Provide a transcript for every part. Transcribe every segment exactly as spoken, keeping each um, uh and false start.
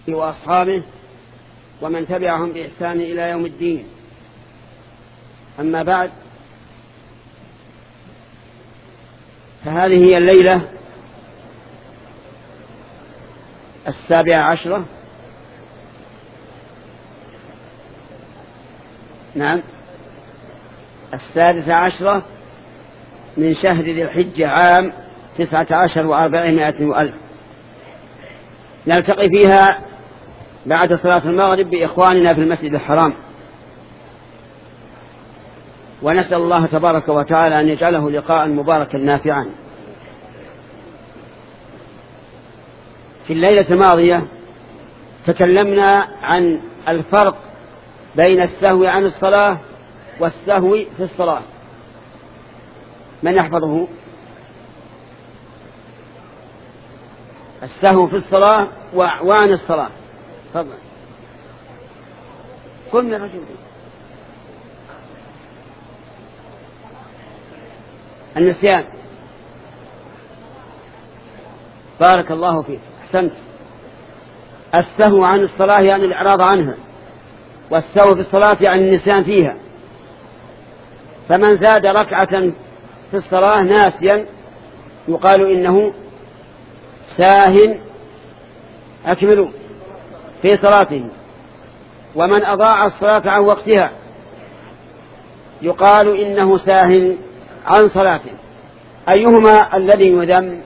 وأصحابه ومن تبعهم بإحسان إلى يوم الدين. أما بعد، فهذه هي الليلة السابعة عشرة نعم السادسة عشرة من شهر ذي الحجة عام تسعة عشر وأربعمائة وألف. نلتقي فيها بعد صلاة المغرب بإخواننا في المسجد الحرام، ونسأل الله تبارك وتعالى أن يجعله لقاء مباركا نافعا. في الليلة الماضية تكلمنا عن الفرق بين السهو عن الصلاة والسهو في الصلاة. من يحفظه؟ السهو في الصلاة وعن الصلاة. تفضل. كل من رجل. النسيان. بارك الله فيك، أحسنت. السهو عن الصلاة يعني الإعراض عنها، والسهو في الصلاة يعني النسيان فيها. فمن زاد ركعة في الصلاة ناسيا يقال إنه ساه أكملوا في صلاته. ومن أضاع الصلاة عن وقتها يقال إنه ساه عن صلاته. أيهما الذي يذم؟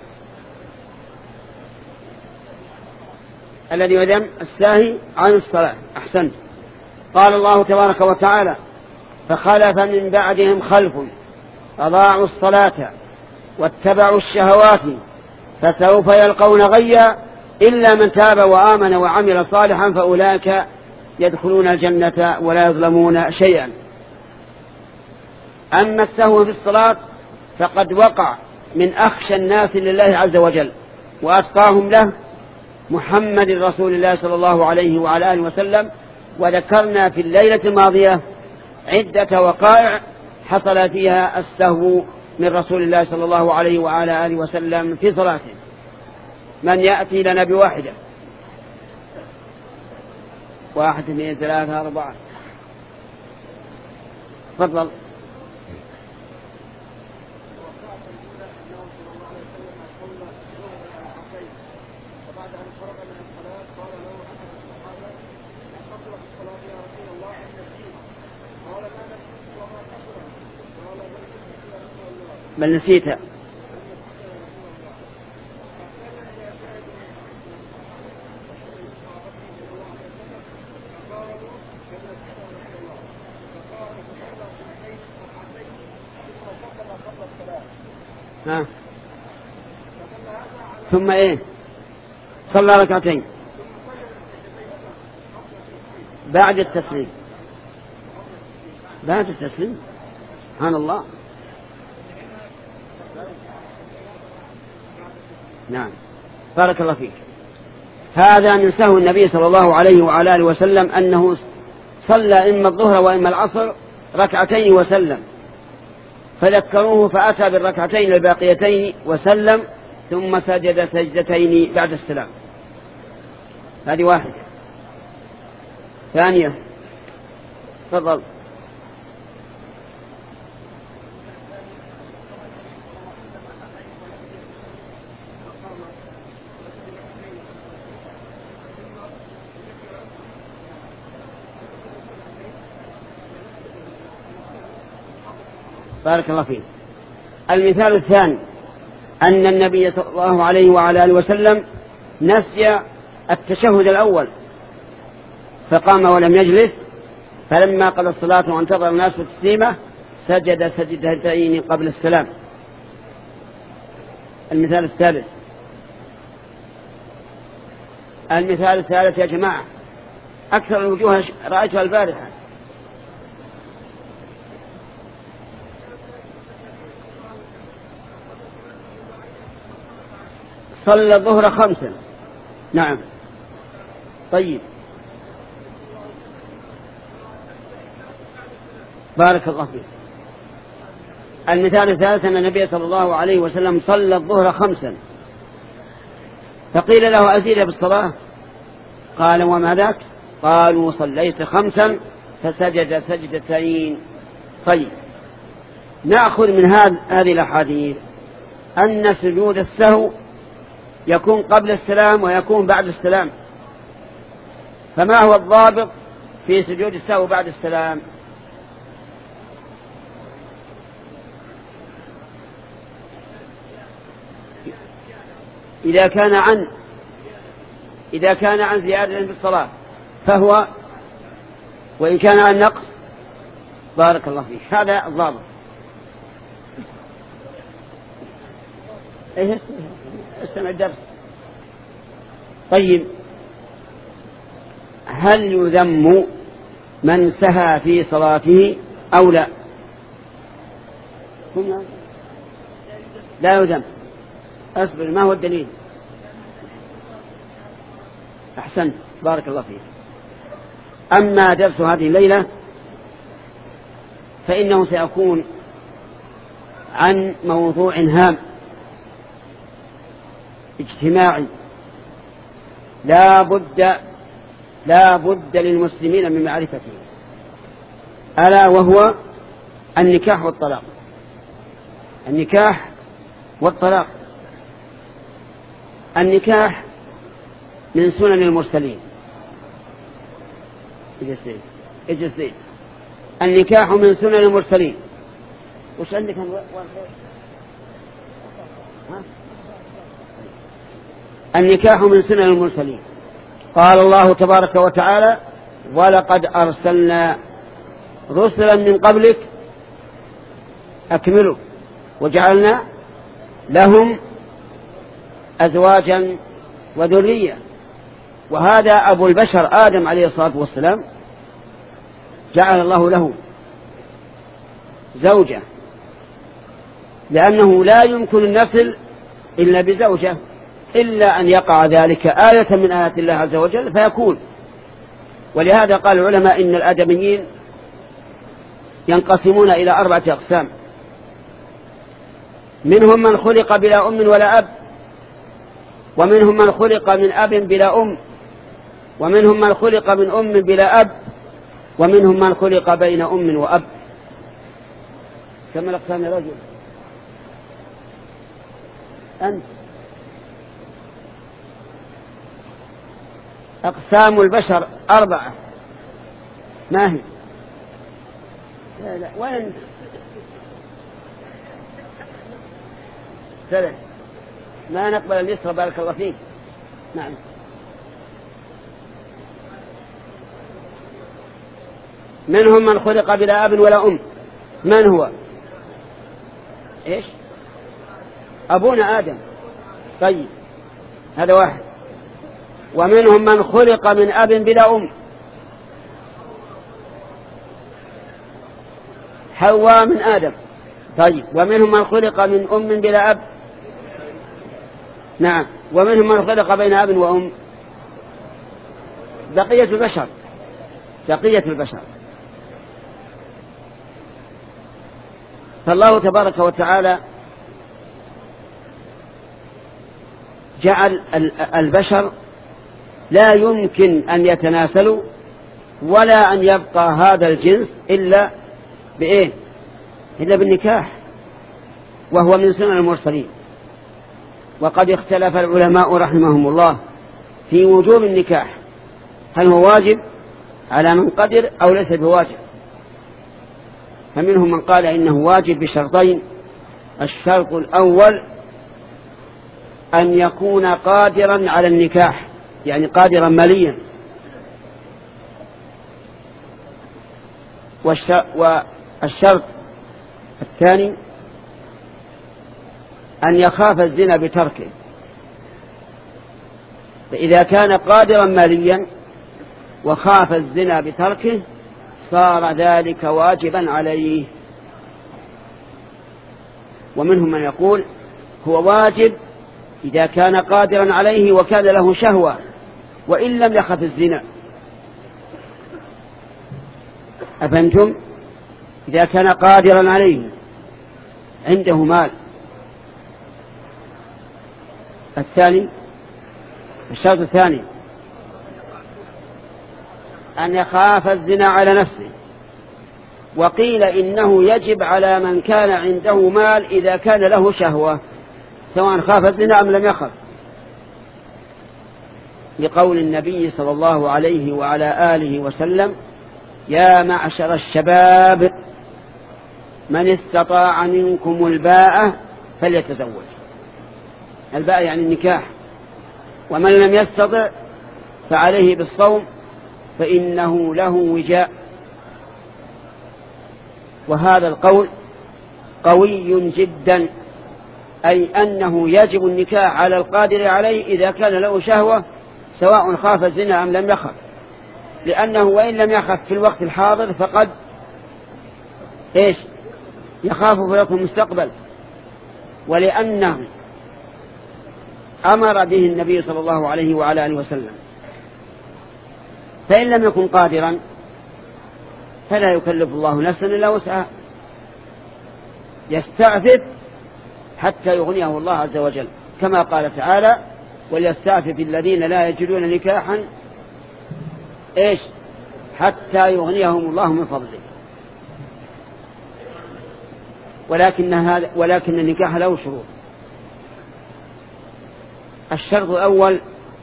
الذي يذم الساهي عن الصلاة. أحسنت. قال الله تبارك وتعالى: فخلف من بعدهم خلف أضاعوا الصلاة واتبعوا الشهوات فسوف يلقون غيا إلا من تاب وآمن وعمل صالحا فأولئك يدخلون الجنة ولا يظلمون شيئا. أما السهو في الصلاة فقد وقع من أخشى الناس لله عز وجل وأتقاهم له محمد رسول الله صلى الله عليه وعلى آله وسلم. وذكرنا في الليلة الماضية عدة وقائع حصل فيها السهو من رسول الله صلى الله عليه وعلى آله وسلم في صلاته. من يأتي لنا بواحدة؟ واحد اثنين ثلاثة أربعة. تفضل. بل نسيتها. ها. ثم ايه؟ صلى ركعتين بعد التسليم. بعد التسليم. سبحان الله. نعم. بارك الله فيك. هذا من سهو النبي صلى الله عليه وعلى آله وسلم أنه صلى إما الظهر وإما العصر ركعتين وسلم، فذكروه فأتى بالركعتين الباقيتين وسلم ثم سجد سجدتين بعد السلام. هذه واحدة. ثانية. تفضل. بارك الله فيك. المثال الثاني أن النبي صلى الله عليه وعلى آله وسلم نسي التشهد الأول فقام ولم يجلس، فلما قضى الصلاة وانتظر الناس التسليمة سجد سجدتين قبل السلام. المثال الثالث. المثال الثالث يا جماعة أكثر الوجوه رأيتها البارحة. صلى الظهر خمسا. نعم. طيب. بارك الله فيك. المثال الثالث أن النبي صلى الله عليه وسلم صلى الظهر خمسا، فقيل له أزيد بالصلاة؟ قال وما ذاك؟ قالوا صليت خمسا فسجد سجدتين. طيب، نأخذ من هذه الأحاديث أن سجود السهو يكون قبل السلام ويكون بعد السلام، فما هو الضابط في سجود السهو بعد السلام؟ إذا كان عن إذا كان عن زيادة في الصلاة فهو، وإن كان عن نقص بارك الله فيك، هذا الضابط. إيه استمع الدرس. طيب، هل يذم من سهى في صلاته أو لا؟ لا يذم. أصبر، ما هو الدليل؟ أحسنت بارك الله فيك. أما درس هذه الليلة فإنه سيكون عن موضوع هام اجتماعي لا بد لا بد للمسلمين من معرفته، ألا وهو النكاح والطلاق. النكاح والطلاق. النكاح من سنن المرسلين. اجلس. النكاح من سنن المرسلين. وش عندك؟ النكاح من سنن المرسلين. قال الله تبارك وتعالى: ولقد أرسلنا رسلا من قبلك أكملوا وجعلنا لهم أزواجا وذرية. وهذا أبو البشر آدم عليه الصلاة والسلام جعل الله له زوجة، لأنه لا يمكن النسل إلا بزوجة، إلا أن يقع ذلك آية من آيات الله عز وجل فيكون. ولهذا قال العلماء إن الآدميين ينقسمون إلى أربعة أقسام: منهم من خلق بلا أم ولا أب، ومنهم من خلق من أب بلا أم، ومنهم من خلق من أم بلا أب، ومنهم من خلق بين أم وأب. كم الأقسام يا رجل؟ أنت. أقسام البشر أربعة. ما هي؟ لا لا وين؟ ثلاث. ما نقبل اليسرى بارك الله فيك. نعم. منهم من خلق بلا أب ولا أم. من هو؟ إيش؟ أبونا آدم. طيب، هذا واحد. ومنهم من خلق من أب بلا أم. حواء من آدم. طيب، ومنهم من خلق من أم بلا أب. نعم. ومنهم من خلق بين أب وأم. بقية البشر. بقية البشر. فالله تبارك وتعالى جعل البشر لا يمكن أن يتناسلوا ولا أن يبقى هذا الجنس إلا بإيه؟ إلا بالنكاح، وهو من سنن المرسلين. وقد اختلف العلماء رحمهم الله في وجوب النكاح، هل هو واجب على من قدر أو ليس بواجب. فمنهم من قال إنه واجب بشرطين: الشرط الأول أن يكون قادرا على النكاح، يعني قادرا ماليا، والشرط الثاني أن يخاف الزنا بتركه. فإذا كان قادرا ماليا وخاف الزنا بتركه صار ذلك واجبا عليه. ومنهم من يقول هو واجب إذا كان قادرا عليه وكان له شهوة وإن لم يخف الزنا. أفهمتم؟ إذا كان قادرا عليه عنده مال. الثاني الشرط الثاني أن يخاف الزنا على نفسه. وقيل إنه يجب على من كان عنده مال إذا كان له شهوة سواء خاف الزنا أم لم يخف، لقول النبي صلى الله عليه وعلى آله وسلم: يا معشر الشباب من استطاع منكم الباءة فليتزوج. الباءة يعني النكاح. ومن لم يستطع فعليه بالصوم فإنه له وجاء. وهذا القول قوي جدا، أي أنه يجب النكاح على القادر عليه إذا كان له شهوة سواء خاف الزنا أم لم يخف، لأنه وإن لم يخف في الوقت الحاضر فقد إيش يخاف في المستقبل، ولأنه أمر به النبي صلى الله عليه وعلى آله وسلم. فإن لم يكن قادرا فلا يكلف الله نفسا إلا وسعها، يستعفف حتى يغنيه الله عز وجل، كما قال تعالى: وليستعفف الذين لا يجدون نكاحا إيش حتى يغنيهم الله من فضله. ولكن هذا ولكن النكاح له شروط. الشرط الأول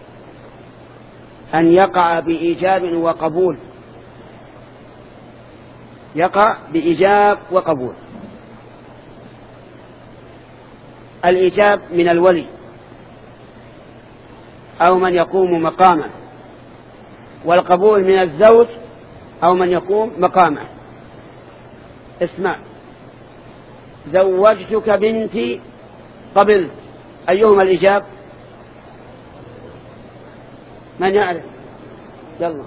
أن يقع بإيجاب وقبول، يقع بإيجاب وقبول. الإيجاب من الولي أو من يقوم مقامه، والقبول من الزوج أو من يقوم مقامه. اسمع: زوجتك بنتي قبلت، أيهما الإيجاب؟ من يعرف؟ يلا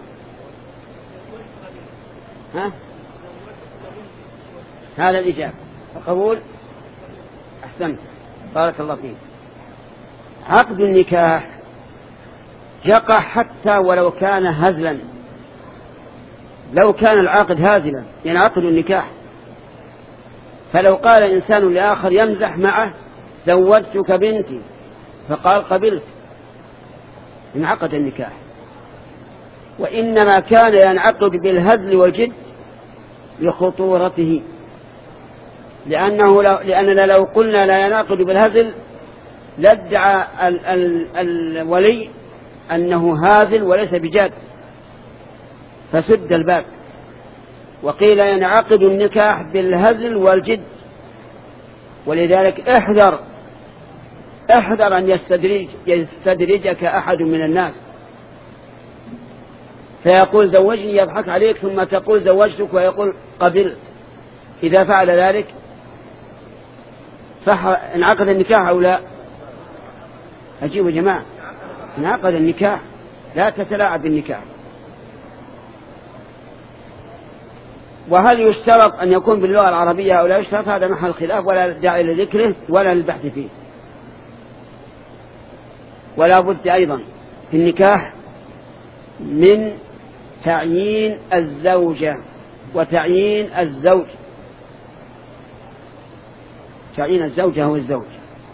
ها؟ هذا الإيجاب. القبول أحسنت، بارك الله فيك. عقد النكاح يقع حتى ولو كان هزلا، لو كان العقد هازلا ينعقد النكاح. فلو قال إنسان لآخر يمزح معه: زوجتك بنتي، فقال قبلت، انعقد النكاح. وإنما كان ينعقد بالهزل والجد لخطورته، لأنه لو لأننا لو قلنا لا ينعقد بالهزل لادعى ال ال الولي أنه هازل وليس بجاد، فسد الباب. وقيل ينعقد النكاح بالهزل والجد. ولذلك احذر احذر أن يستدرج يستدرجك أحد من الناس فيقول زوجني، يضحك عليك، ثم تقول زوجتك ويقول قبلت. إذا فعل ذلك صح انعقد النكاح أو لا؟ أجيبوا يا جماعة، انعقد النكاح، لا تتلاعب بالنكاح. وهل يشترط أن يكون باللغة العربية أو لا يشترط؟ هذا محل خلاف ولا داعي لذكره ولا للبحث فيه. ولا بد أيضا في النكاح من تعيين الزوجة وتعيين الزوج. تعيين الزوجة هو الزوج.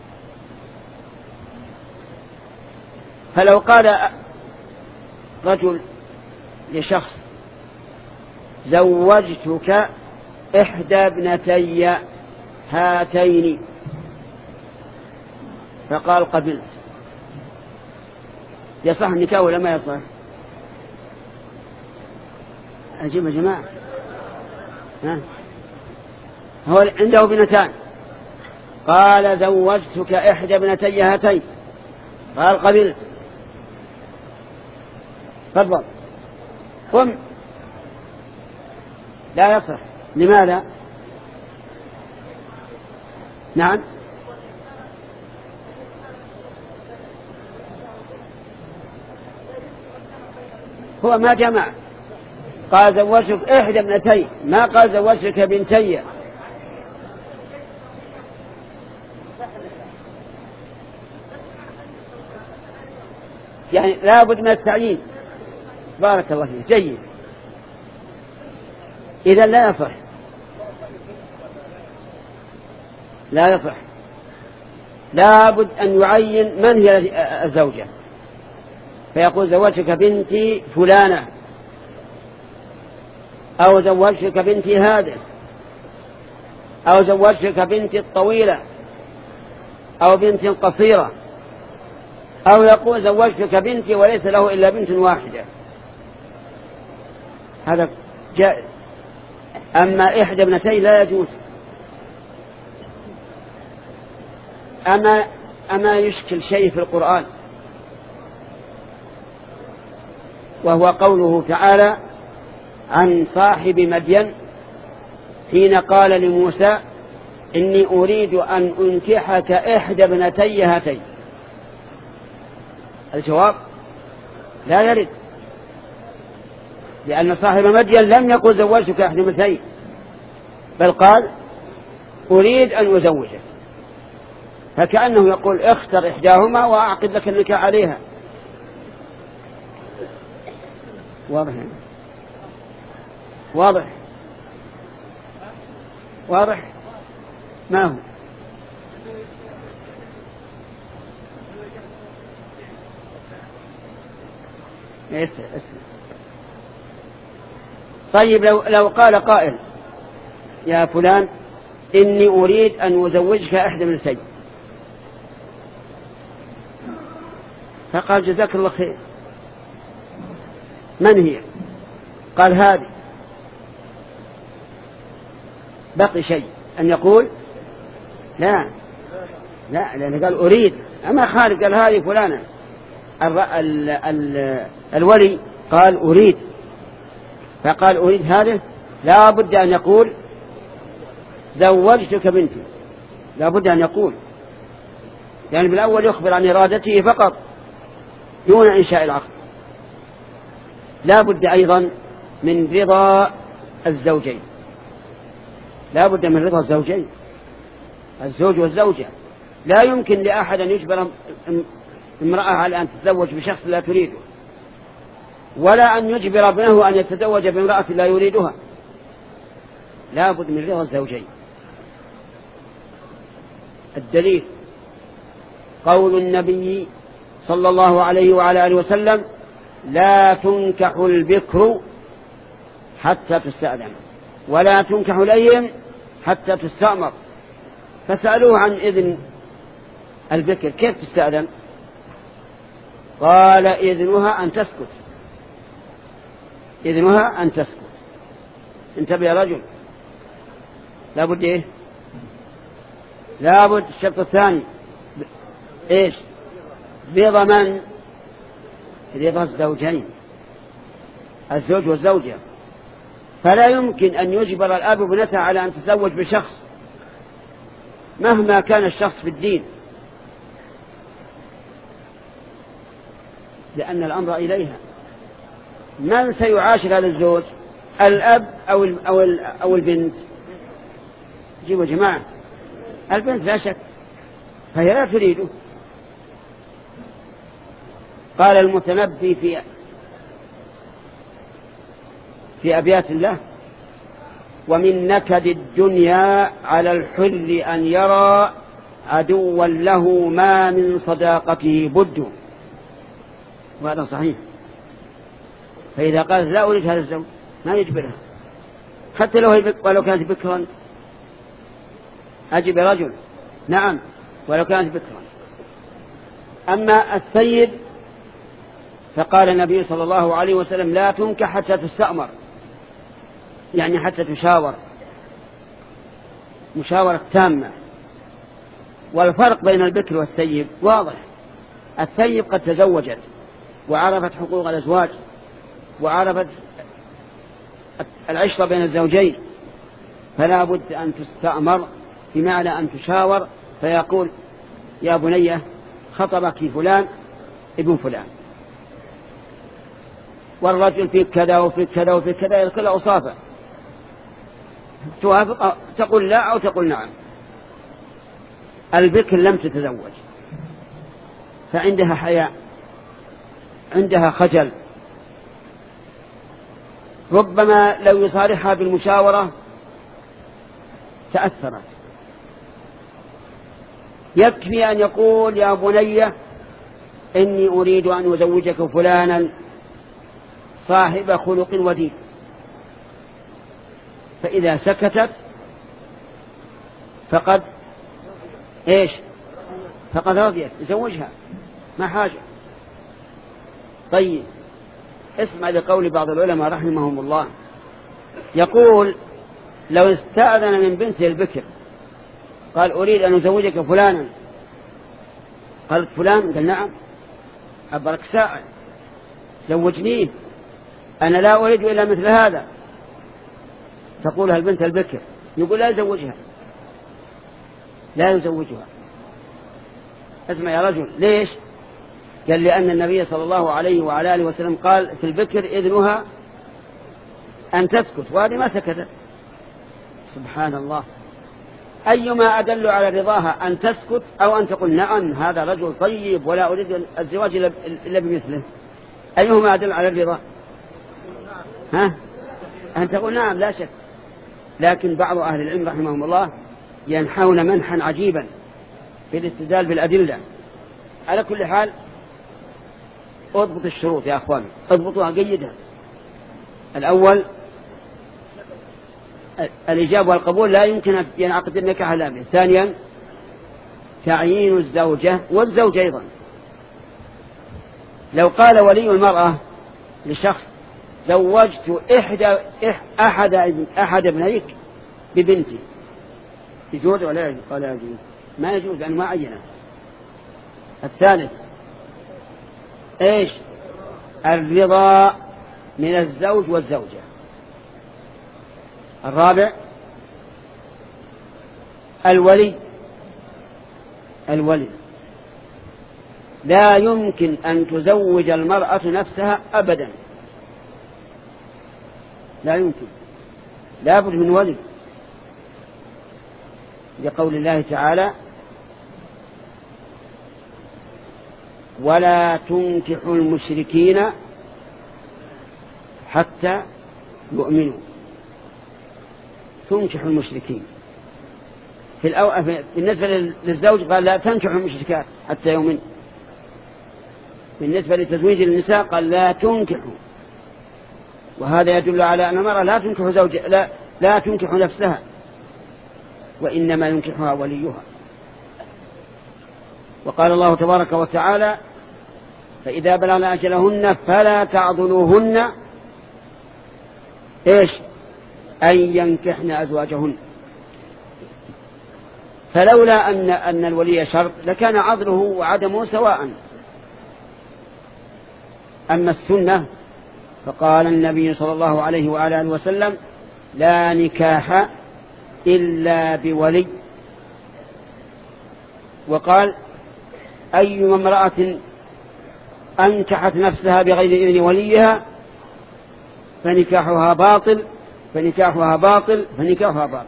فلو قال رجل لشخص: زوجتك إحدى ابنتي هاتين، فقال قبلت، يصح النكاح ولا ما يصح؟ أجيب يا جماعة. ها؟ هو عنده بنتان، قال زوجتك إحدى ابنتي هاتين، قال قبلت، تفضل قم. لا يصح. لماذا؟ نعم، هو ما جمع، قال زوجتك إحدى ابنتي، ما قال زوجتك بنتي. يعني لا بد من التعيين. بارك الله فيك، جيد. إذا لا يصح، لا يصح، لا بد أن يعين من هي الزوجة، فيقول زوجتك بنتي فلانة، أو زوجتك بنتي هذه، أو زوجتك بنتي الطويلة أو بنت قصيرة، أو يقول زوجتك بنتي وليس له إلا بنت واحدة، هذا جائز. أما إحدى ابنتين لا يجوز. أما, أما يشكل شيء في القرآن، وهو قوله تعالى عن صاحب مدين حين قال لموسى إني أريد أن أنكحك إحدى ابنتي هاتين. الجواب لا يرد، لأن صاحب مدين لم يقل زوجتك إحدى ابنتين، بل قال أريد أن أزوجك، فكأنه يقول اختر إحداهما وأعقد لك النكاح عليها. واضح واضح واضح ما هو يسأل اسأل. طيب لو, لو قال قائل يا فلان إني أريد أن أزوجك إحدى ابنتي، فقال جزاك الله خير، من هي؟ قال هذه. بقي شيء أن يقول لا لا، لأنه قال أريد، أما خارج قال هذه فلانة. ال ال ال الولي قال أريد، فقال أريد هذه، لا بد أن يقول زوجتك بنتي، لا بد أن يقول، يعني بالأول يخبر عن إرادته فقط دون إنشاء العقد. لا بد أيضا من رضا الزوجين، لا بد من رضا الزوجين، الزوج والزوجة. لا يمكن لأحد أن يجبر امرأة على أن تتزوج بشخص لا تريده، ولا أن يجبر ابنه أن يتزوج بامرأة لا يريدها. لا بد من رضا الزوجين. الدليل قول النبي صلى الله عليه وعلى آله وسلم لا تنكح البكر حتى تستأذن ولا تنكح الأيم حتى تستأمر. فسألوه عن إذن البكر كيف تستأذن؟ قال إذنها أن تسكت، إذنها أن تسكت. انتبه يا رجل، لابد إيه؟ لابد الشرط الثاني إيش؟ رضا من؟ رضا الزوجين، الزوج والزوجة. فلا يمكن أن يجبر الأب ابنته على أن تتزوج بشخص مهما كان الشخص في الدين، لأن الأمر إليها. من سيعاشر هذا الزوج؟ الأب أو أو أو البنت؟ جيبوا جماعة، البنت لا شك، فهي لا تريده. قال المتنبي في في أبيات الله ومن نكد الدنيا على الحل أن يرى عدوا له ما من صداقته بد. وهذا صحيح. فإذا قالت لا أريد هذا الزوج ما يجبرها، حتى لو, ولو كانت بكرا. أجب رجل نعم ولو كانت بكرا. أما السيد فقال النبي صلى الله عليه وسلم لا تنكح حتى تستأمر، يعني حتى تشاور مشاورة تامة. والفرق بين البكر والثيب واضح. الثيب قد تزوجت وعرفت حقوق الأزواج وعرفت العشرة بين الزوجين، فلا بد أن تستأمر، بمعنى أن تشاور، فيقول يا بنية خطبك فلان ابن فلان، والرجل في كذا وفي كذا وفي كذا يذكر أوصافه، توافق تقول لا أو تقول نعم. البكر لم تتزوج فعندها حياء، عندها خجل، ربما لو يصارحها بالمشاورة تأثرت. يكفي أن يقول يا بنية إني أريد أن أزوجك فلانا صاحب خلق ودين، فإذا سكتت فقد إيش فقد رضيت يزوجها ما حاجة. طيب اسمع لقول بعض العلماء رحمهم الله، يقول لو استأذن من بنته البكر قال أريد أن أزوجك فلانا، قالت فلان؟ قال نعم، أبرك ساعة زوجنيه، أنا لا أريد إلا مثل هذا، تقولها البنت البكر، يقول لا يزوجها لا يزوجها. اسمع يا رجل، ليش؟ قال لأن النبي صلى الله عليه وعلى آله وسلم قال في البكر إذنها أن تسكت، وهذه ما سكتت. سبحان الله، أيما أدل على رضاها أن تسكت أو أن تقول نعم هذا رجل طيب ولا أريد الزواج إلا بمثله، أيهما أدل على الرضا؟ ها؟ أن تقول نعم لا شك. لكن بعض أهل العلم رحمهم الله ينحون منحا عجيبا في الاستدلال بالأدلة. على كل حال اضبط الشروط يا أخوان، اضبطوها جيدا. الأول الإجابة والقبول لا يمكن أن ينعقد النكاح إلا به. ثانيا تعيين الزوجة والزوج أيضا. لو قال ولي المرأة لشخص زوجت إحدى أحد أحد ابنيك ببنتي، يجوز ولا يجوز؟ قال لا يجوز، ما يجوز لأنه ما عينه. الثالث إيش؟ الرضا من الزوج والزوجة. الرابع الولي. الولي لا يمكن أن تزوج المرأة نفسها أبدا، لا يمكن، لا بد من ولي، لقول الله تعالى ولا تنكحوا المشركين حتى يؤمنوا. تنكحوا المشركين في الأو... بالنسبة للزوج قال لا تنكحوا المشركات حتى يؤمنوا. بالنسبة لتزويج النساء قال لا تنكحوا، وهذا يدل على أن المرأة لا تنكح زوج لا لا تنكح نفسها، وإنما ينكحها وليها. وقال الله تبارك وتعالى فإذا بلغن أجلهن فلا تعضلوهن إيش؟ أن ينكحن أزواجهن. فلولا أن أن الولي شرط لكان عضله وعدمه سواء. أما السنة فقال النبي صلى الله عليه وعلى آله وسلم لا نكاح إلا بولي. وقال أي امرأة أنكحت نفسها بغير إذن وليها فنكاحها باطل فنكاحها باطل فنكاحها باطل.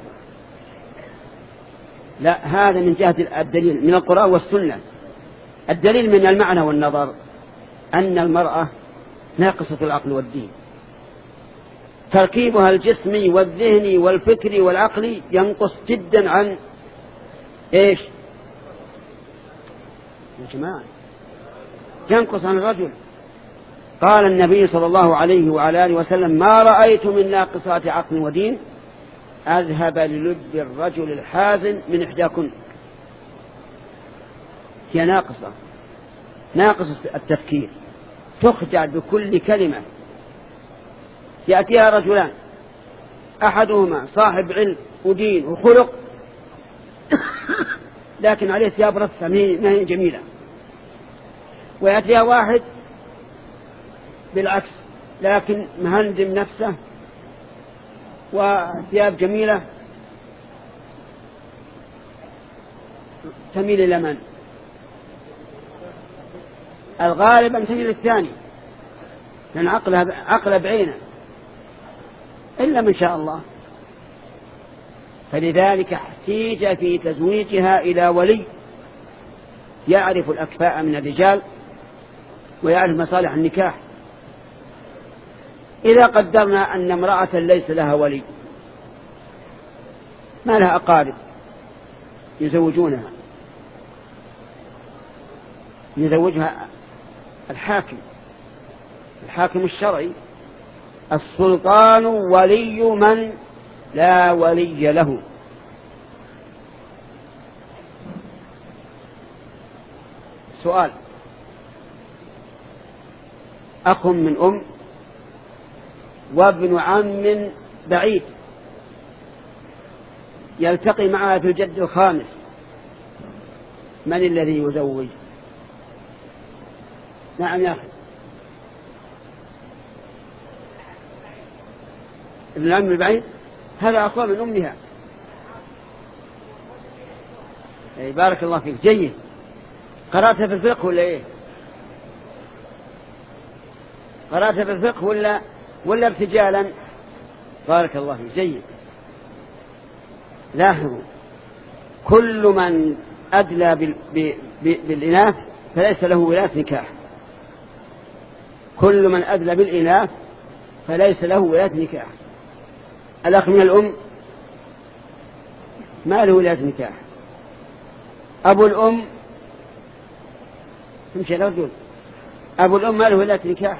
لا، هذا من جهة الدليل من القرآن والسنة. الدليل من المعنى والنظر أن المرأة ناقصة العقل والدين، تركيبها الجسمي والذهني والفكري والعقلي ينقص جدا عن إيش يا جماعة؟ ينقص عن الرجل. قال النبي صلى الله عليه وعلى آله وسلم ما رأيت من ناقصات عقل ودين أذهب للب الرجل الحازن من إحداكن. هي ناقصة، ناقصة التفكير، تخدع بكل كلمة. يأتيها رجلان أحدهما صاحب علم ودين وخلق لكن عليه ثياب رثة ما هي جميلة، ويأتيها واحد بالعكس لكن مهندم نفسه وثياب جميلة تميل إلى من؟ الغالب أن تميل الثاني، لأن عقلها عقل بعينه إلا من شاء الله. فلذلك احتيج في تزويجها إلى ولي يعرف الأكفاء من الرجال ويعرف مصالح النكاح. إذا قدرنا أن امرأة ليس لها ولي ما لها أقارب يزوجونها، يزوجها الحاكم الحاكم الشرعي. السلطان ولي من لا ولي له. سؤال: أخ من أم وابن عم بعيد يلتقي معها في الجد الخامس، من الذي يزوج؟ نعم يا أخي. ابن العم البعيد هذا أخوة من أمها. أي بارك الله فيك، جيد. قرأتها في الفقه ولا إيه؟ قرأتها في الفقه ولا ولا ارتجالا؟ بارك الله فيك، جيد. لاحظوا، كل من أدلى بالإناث فليس له ولاية نكاح. كل من أدلى بالإناث فليس له ولاية نكاح. الأخ من الأم ما له ولاية نكاح. أبو الأم تمشي الرجل، أبو الأم ما له ولاية نكاح.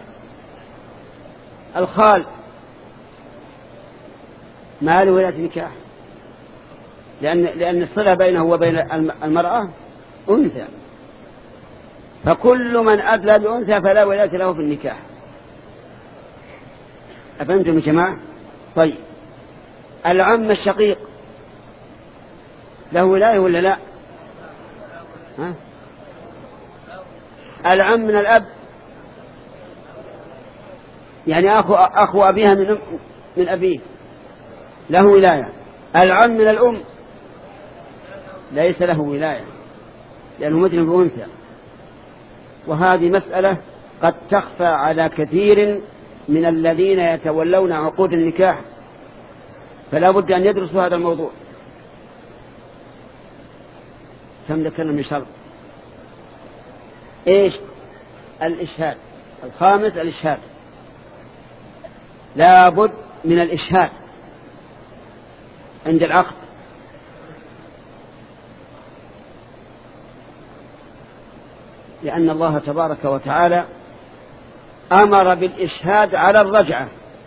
الخال ما له ولاية نكاح، لأن لأن الصلة بينه وبين المرأة أنثى، فكل من أدلى بأنثى فلا ولاية له في النكاح. أفهمتم يا جماعة؟ طيب، العم الشقيق له ولاية ولا لا؟ ها؟ العم من الأب، يعني أخو أخو أبيها من من أبيه، له ولاية. العم من الأم ليس له ولاية لأنه مدن بأنثى. وهذه مسألة قد تخفى على كثير من الذين يتولون عقود النكاح، فلا بد أن يدرسوا هذا الموضوع. كم ذكرنا من شرط؟ إيش؟ الإشهاد. الخامس الإشهاد، لا بد من الإشهاد عند العقد. لأن الله تبارك وتعالى أمر بالإشهاد على الرجعة.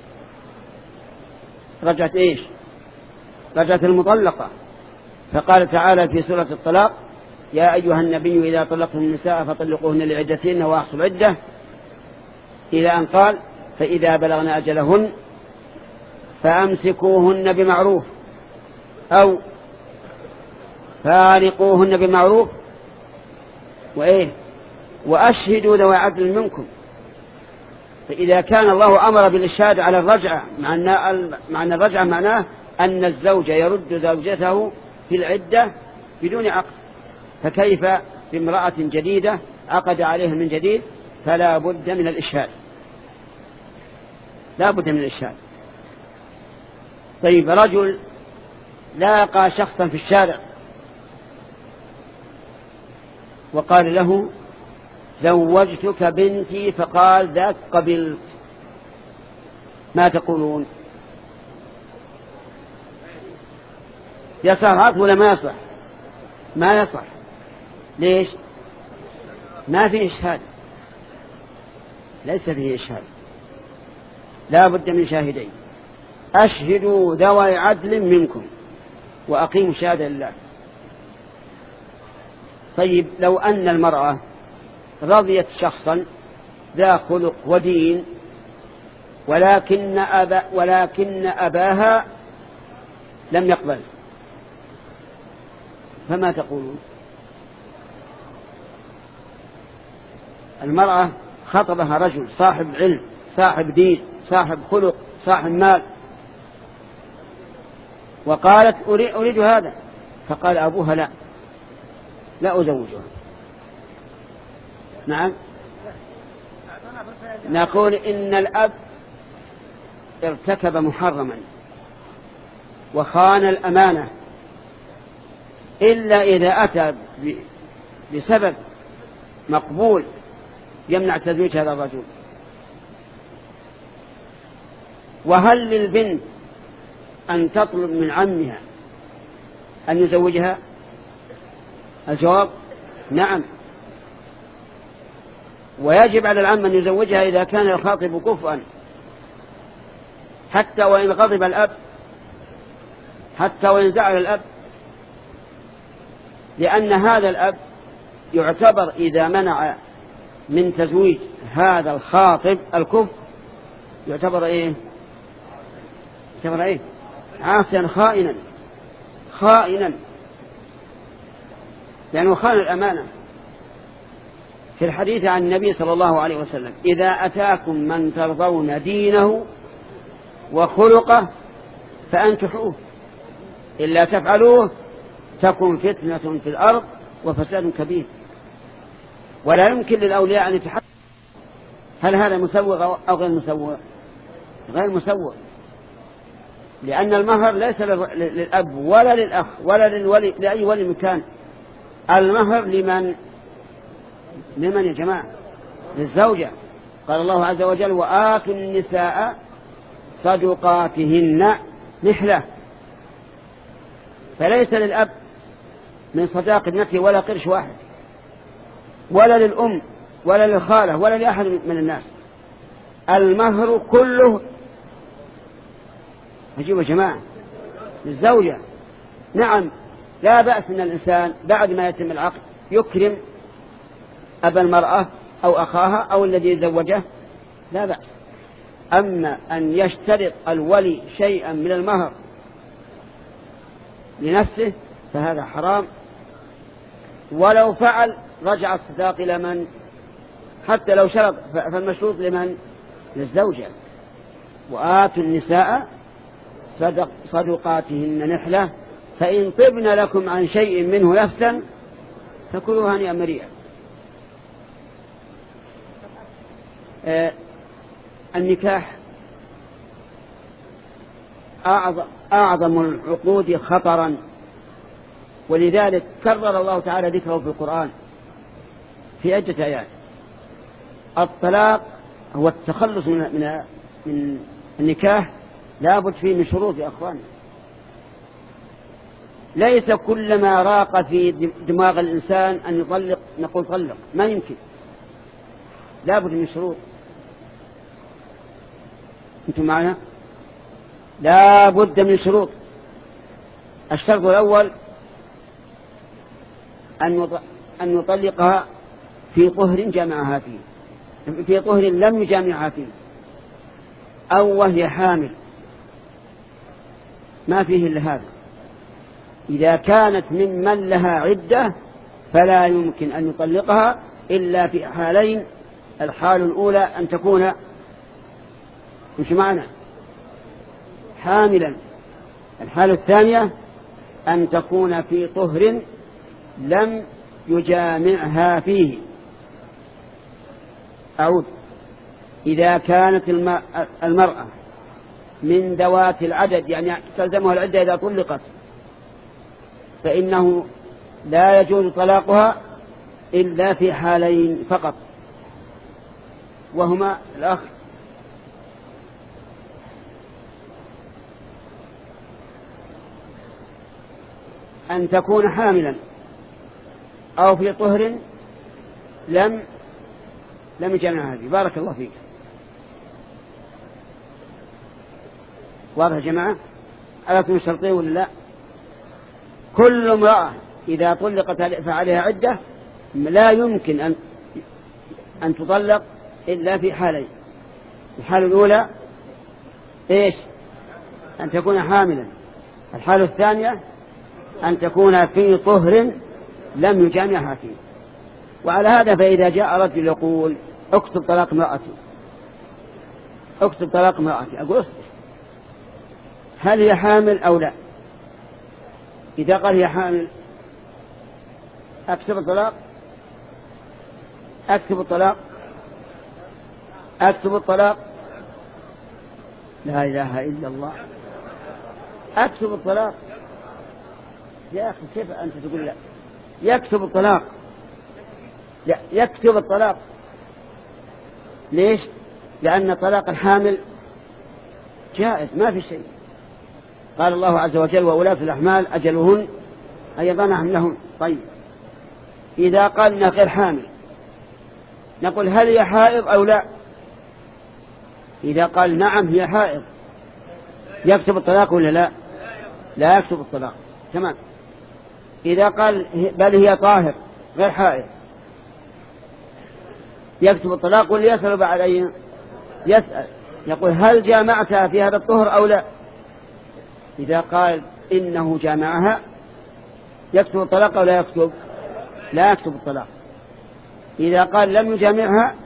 رجعة إيش؟ رجعة المطلقة. فقال تعالى في سورة الطلاق: يا أيها النبي إذا طلقتم النساء فطلقوهن لعدتهن وأحصوا العدة، إلى أن قال: فإذا بلغن أجلهن فأمسكوهن بمعروف أو فارقوهن بمعروف وإيه وأشهدوا ذوي عدل منكم. فإذا كان الله أمر بالإشهاد على الرجعة، مع أن الرجعة معناه أن الزوج يرد زوجته في العدة بدون عقد، فكيف بامرأة جديدة عقد عليها من جديد؟ فلا بد من الإشهاد، لا بد من الإشهاد. طيب، رجل لاقى شخصا في الشارع وقال له: زوجتك بنتي، فقال: ذاك قبلت، ما تقولون؟ يصح عقد ولا ما يصح؟ ما يصح. ليش؟ ما في إشهاد، ليس فيه إشهاد، لا بد من شاهدين: أشهدوا ذوي عدل منكم وأقيموا شهادة لله. طيب، لو أن المرأة رضيت شخصا ذا خلق ودين ولكن, أبا ولكن أباها لم يقبل، فما تقولون؟ المرأة خطبها رجل صاحب علم، صاحب دين، صاحب خلق، صاحب مال، وقالت: أريد هذا، فقال أبوها: لا لا أزوجها. نعم، نقول إن الأب ارتكب محرما وخان الأمانة، إلا إذا أتى بسبب مقبول يمنع تزويج هذا الرجل. وهل للبنت أن تطلب من عمها أن يزوجها؟ الجواب: نعم، ويجب على العم أن يزوجها إذا كان الخاطب كفءا، حتى وإن غضب الأب حتى وإن زعل الأب، لأن هذا الأب يعتبر إذا منع من تزويج هذا الخاطب الكفء يعتبر إيه؟ يعتبر إيه؟ عاصيا خائنا خائنا، لأنه خان الأمانة. في الحديث عن النبي صلى الله عليه وسلم: إذا أتاكم من ترضون دينه وخلقه فأنكحوه، إلا تفعلوه تكن فتنة في الأرض وفساد كبير. ولا يمكن للأولياء أن يتحقق. هل هذا مسوغ أو غير مسوغ؟ غير مسوغ، لأن المهر ليس للأب ولا للأخ ولا للولي لأي ولي مكان. المهر لمن؟ لمن يا جماعة؟ للزوجة. قال الله عز وجل: وآتوا النساء صدقاتهن نحلة. فليس للأب من صداق ابنته ولا قرش واحد، ولا للأم ولا للخالة ولا لأحد من الناس. المهر كله أجيب يا جماعة للزوجة. نعم، لا بأس أن الإنسان بعد ما يتم العقد يكرم أبا المرأة أو أخاها أو الذي زوجه، لا بأس. أما أن يشترط الولي شيئا من المهر لنفسه فهذا حرام. ولو فعل رجع الصداق إلى من؟ حتى لو شرط فالمشروط لمن؟ للزوجة. وآتوا النساء صدق صدقاتهن نحلة فإن طبن لكم عن شيء منه نفسا فكلوها هنيئا مريئا. آه النكاح أعظم, أعظم العقود خطرا، ولذلك كرر الله تعالى ذكره في القرآن في عدة آيات. الطلاق هو التخلص من, من, من النكاح لا بد فيه من شروط يا أخوان. ليس كل ما راق في دماغ الإنسان أن يطلق نقول طلق، ما يمكن، لا بد من شروط. أنتم معنا؟ لا بد من شروط. الشرط الأول أن يطلقها في طهر جامعها فيه، في طهر لم يجامعها فيه، أو وهي حامل، ما فيه إلا هذا. إذا كانت ممن لها عدة فلا يمكن أن يطلقها إلا في حالين: الحال الأولى أن تكون مش معنا حاملا، الحالة الثانية أن تكون في طهر لم يجامعها فيه. أعود: إذا كانت المرأة من ذوات العدد، يعني تلزمها العدة إذا طلقت، فإنه لا يجوز طلاقها إلا في حالين فقط، وهما الأخ أن تكون حاملا أو في طهر لم لم يجمع هذه. بارك الله فيك. واضح يا جماعة؟ ألكم الشرطين ولا لا؟ كل امرأة إذا طلقت فعليها عدة لا يمكن أن أن تطلق إلا في حالين: الحالة الأولى إيش؟ أن تكون حاملا. الحالة الثانية أن تكون في طهر لم يجامعها فيه. وعلى هذا فإذا جاء رجل يقول: اكتب طلاق امرأتي، اكتب طلاق امرأتي، أقول: اصبر، هل هي حامل أو لا؟ إذا قال هي حامل أكتب الطلاق، أكتب الطلاق، أكتب الطلاق، لا إله إلا الله، أكتب الطلاق. يا أخي كيف أنت تقول لا؟ يكتب الطلاق، لا يكتب الطلاق. ليش؟ لأن طلاق الحامل جائز ما في شيء. قال الله عز وجل: وأولاة الأحمال أجلهن أن يضعن حملهن. طيب إذا قالنا غير حامل نقول: هل هي حائض أو لا؟ إذا قال نعم هي حائض يكتب الطلاق ولا لا؟ لا يكتب الطلاق. تمام. إذا قال بل هي طاهر غير حائض يكتب الطلاق، واللي يسأل بعد أي يسأل يقول هل جامعتها في هذا الطهر أو لا؟ إذا قال إنه جامعها يكتب الطلاق أو لا يكتب؟ لا يكتب الطلاق. إذا قال لم يجامعها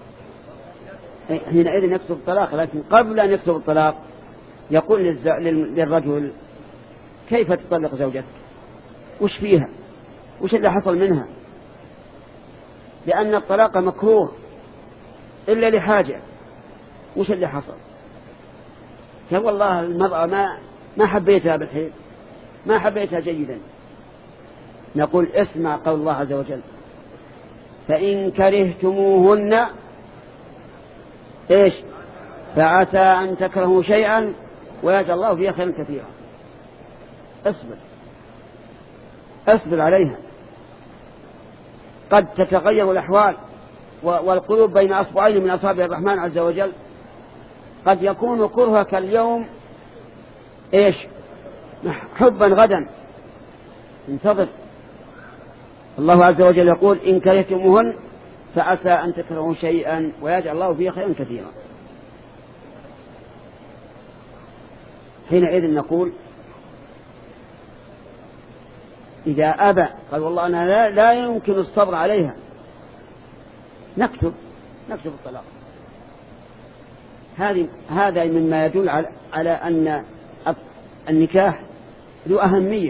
حينئذ يكتب الطلاق. لكن قبل أن يكتب الطلاق يقول للرجل كيف تطلق زوجتك؟ وش فيها؟ وش اللي حصل منها؟ لأن الطلاق مكروه إلا لحاجة. وش اللي حصل؟ يا والله المرأة ما ما حبيتها بالحيل، ما حبيتها جيدا. نقول اسمع قول الله عز وجل فإن كرهتموهن إيش فعسى أن تكرهوا شيئا ويجعل الله فيه خيرا كثيرا. اصبر اصبر عليها، قد تتغير الأحوال والقلوب بين أصبعين من أصابع الرحمن عز وجل. قد يكون كرهك اليوم إيش حبا غدا. انتظر. الله عز وجل يقول إن كرهتموهن فعسى أن تكرهوا شيئا ويجعل الله فيه خيرا كثيرا. حينئذ نقول إذا أبى قال والله أنا لا, لا يمكن الصبر عليها نكتب نكتب الطلاق. هذه هذا مما يدل على, على أن النكاح له أهمية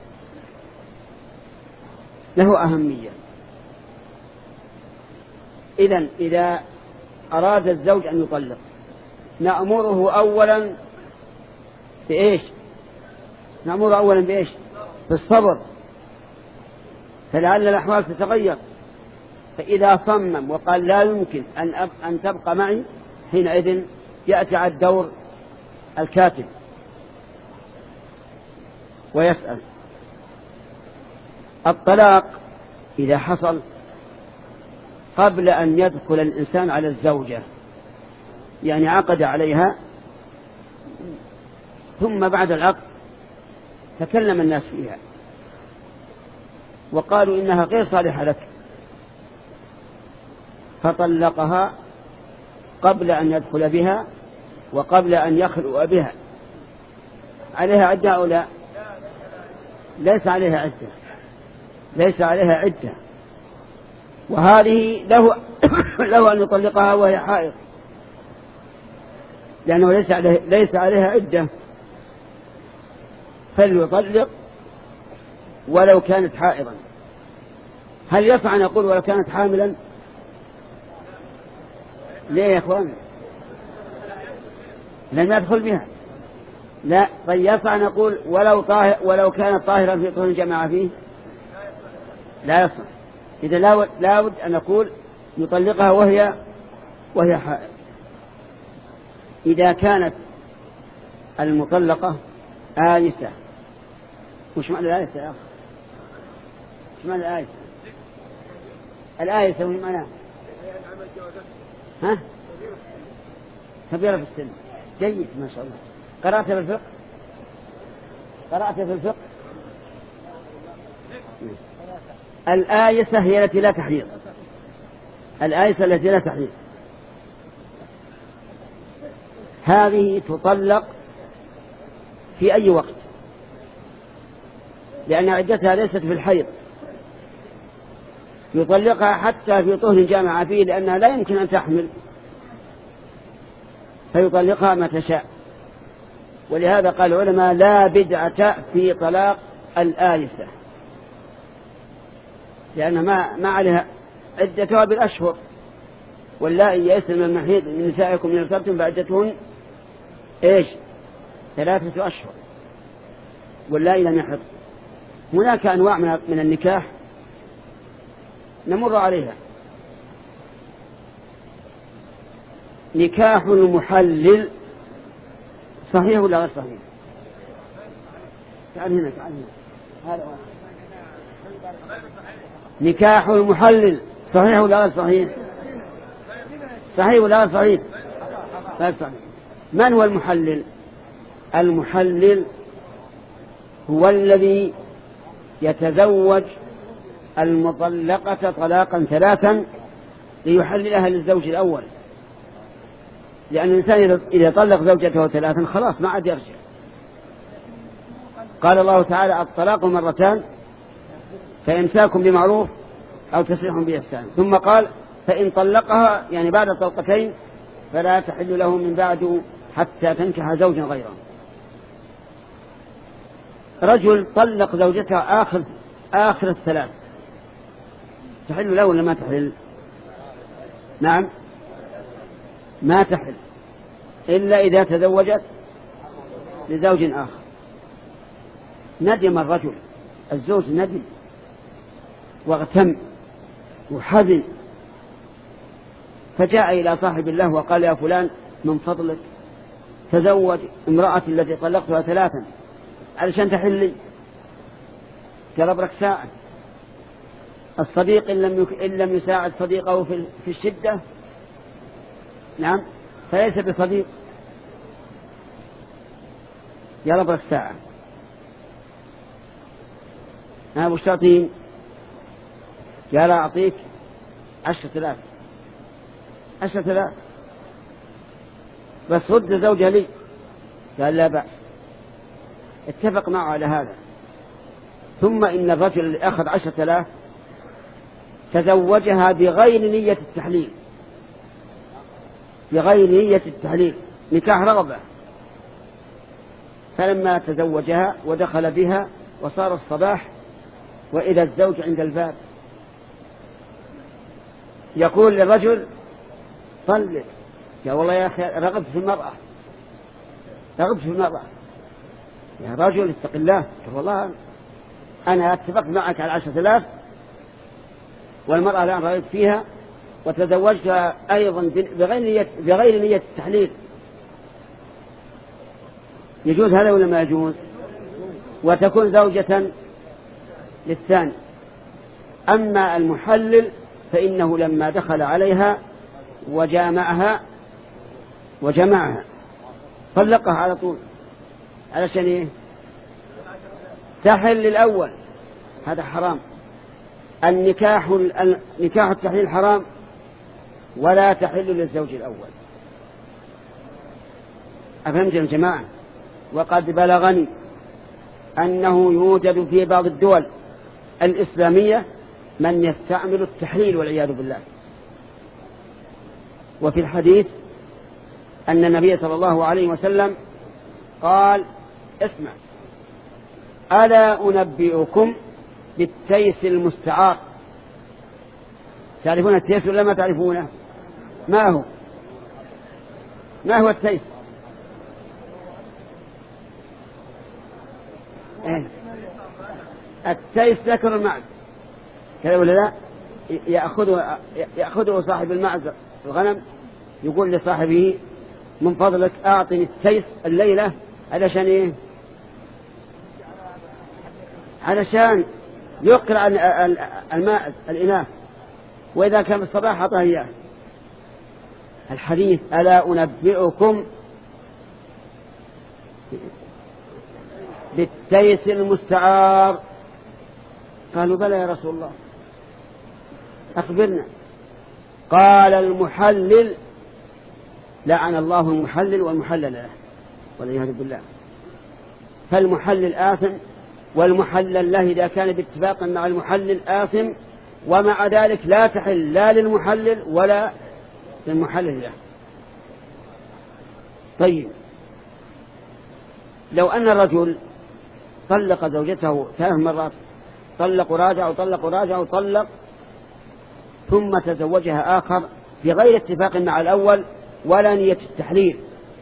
له أهمية. إذن إذا أراد الزوج أن يطلق نأمره أولا بإيش؟ نأمره أولا بإيش؟ بالصبر، فلعل الأحوال تتغير. فإذا صمم وقال لا يمكن أن, أب أن تبقى معي حينئذ يأتي على الدور الكاتب ويسأل. الطلاق إذا حصل قبل أن يدخل الإنسان على الزوجة، يعني عقد عليها ثم بعد العقد تكلم الناس فيها وقالوا إنها غير صالحة لك فطلقها قبل أن يدخل بها وقبل أن يخلو بها، عليها عدة أو لا؟ ليس عليها عدة ليس عليها عدة وهذه له له أن يطلقها وهي حائض لأنه ليس عليه ليس عليها عدة، فليطلق ولو كانت حائضا. هل يصح أن يقول ولو كانت حاملا؟ ليه يا أخوان؟ لن يدخل بها. لا. طيب يصح أن يقول ولو طاهر ولو كانت طاهرا في طهر جمع فيه؟ لا يصح. إذا لا بد أن نقول يطلقها وهي وهي حائض. إذا كانت المطلقة آيسة. وش معنى الآيسة يا أخي؟ وش معنى الآيسة؟ الآيسة وش معناها؟ ها؟ كبيرة في السن. جيد ما شاء الله. قرأت في الفقه؟ قرأت في الفقه؟ الآيسة هي التي لا تحيض. الآيسة التي لا تحيض هذه تطلق في أي وقت لأن عدتها ليست في الحيض. يطلقها حتى في طهر جامع فيه لأنها لا يمكن أن تحمل فيطلقها ما تشاء. ولهذا قال العلماء لا بدعة في طلاق الآيسة لأن ما ما عليها عدتها بالأشهر. واللائي يئسن من المحيض من نسائكم إن ارتبتم فعدتهن إيش؟ ثلاثة أشهر. واللائي لم يحض. هناك أنواع من النكاح نمر عليها. نكاح المحلل صحيح ولا غير صحيح؟ تعال هنا تعال هنا. هذا نكاح المحلل صحيح ولا غير صحيح؟ صحيح ولا غير صحيح؟ غير صحيح. من هو المحلل؟ المحلل هو الذي يتزوج المطلقة طلاقا ثلاثا ليحللها للزوج الأول، لأن الإنسان إذا طلق زوجته ثلاثا خلاص ما عاد يرجع. قال الله تعالى الطلاق مرتان فإمساك بمعروف أو تسريح بإحسان، ثم قال فإن طلقها يعني بعد طلقتين فلا تحل له من بعد حتى تنكح زوجا غيره. رجل طلق زوجته آخر آخر الثلاث تحل له ولا ما تحل؟ نعم ما تحل إلا إذا تزوجت لزوج آخر. ندم الرجل، الزوج ندم واغتم وحزن، فجاء إلى صاحب الله وقال يا فلان من فضلك تزوج امرأة التي طلقتها ثلاثا علشان تحل لي. قال ابرك ساعة. الصديق إن لم, يك... إن لم يساعد صديقه في, في الشدة نعم فليس بصديق. قال ابرك ساعة. ها وش تعطين؟ قال أعطيك عشرة آلاف. عشرة آلاف بس رد زوجها لي. قال لا بأس. اتفق معه على هذا. ثم إن الرجل اللي أخذ عشرة آلاف تزوجها بغير نية التحليل، بغير نية التحليل، نكاح رغبة. فلما تزوجها ودخل بها وصار الصباح وإذا الزوج عند الباب يقول للرجل طلق. يا والله يا أخي رغبت في المرأة، رغبت في المرأة. يا رجل اتق الله. والله أنا اتفقت معك على عشرة آلاف والمرأة الآن رغبت فيها وتزوجتها أيضا بغير نية, بغير نية التحليل. يجوز هذا ولا ما يجوز؟ وتكون زوجة للثاني. أما المحلل فإنه لما دخل عليها وجامعها وجمعها طلقها على طول علشان إيه؟ تحل الأول. هذا حرام. النكاح نكاح التحليل حرام ولا تحل للزوج الأول. أفهمت يا جماعة؟ وقد بلغني أنه يوجد في بعض الدول الإسلامية من يستعمل التحليل والعياذ بالله. وفي الحديث أن النبي صلى الله عليه وسلم قال اسمع ألا أنبئكم بالتيس المستعار. تعرفون التيس ولا ما تعرفونه؟ ما هو ما هو التيس؟ إيه؟ التيس ذكر المعز كذا ولا لا؟ يأخذه, يأخذه صاحب المعز الغنم يقول لصاحبه من فضلك أعطني التيس الليلة علشان إيه؟ علشان يقرأ الماء الإناث وإذا كان الصباح أعطاه إياه. الحديث ألا أنبئكم بالتيس المستعار. قالوا بلى يا رسول الله أخبرنا. قال المحلل لعن الله المحلل والمحلل له والعياذ بالله. فالمحلل آثم والمحلل له إذا كان باتفاق مع المحلل آثم، ومع ذلك لا تحل لا للمحلل ولا للمحلل له. طيب لو أن الرجل طلق زوجته ثلاث مرات، طلق وراجع وطلق وراجع وطلق، ثم تزوجها آخر بغير اتفاق مع الأول ولا نية التحليل،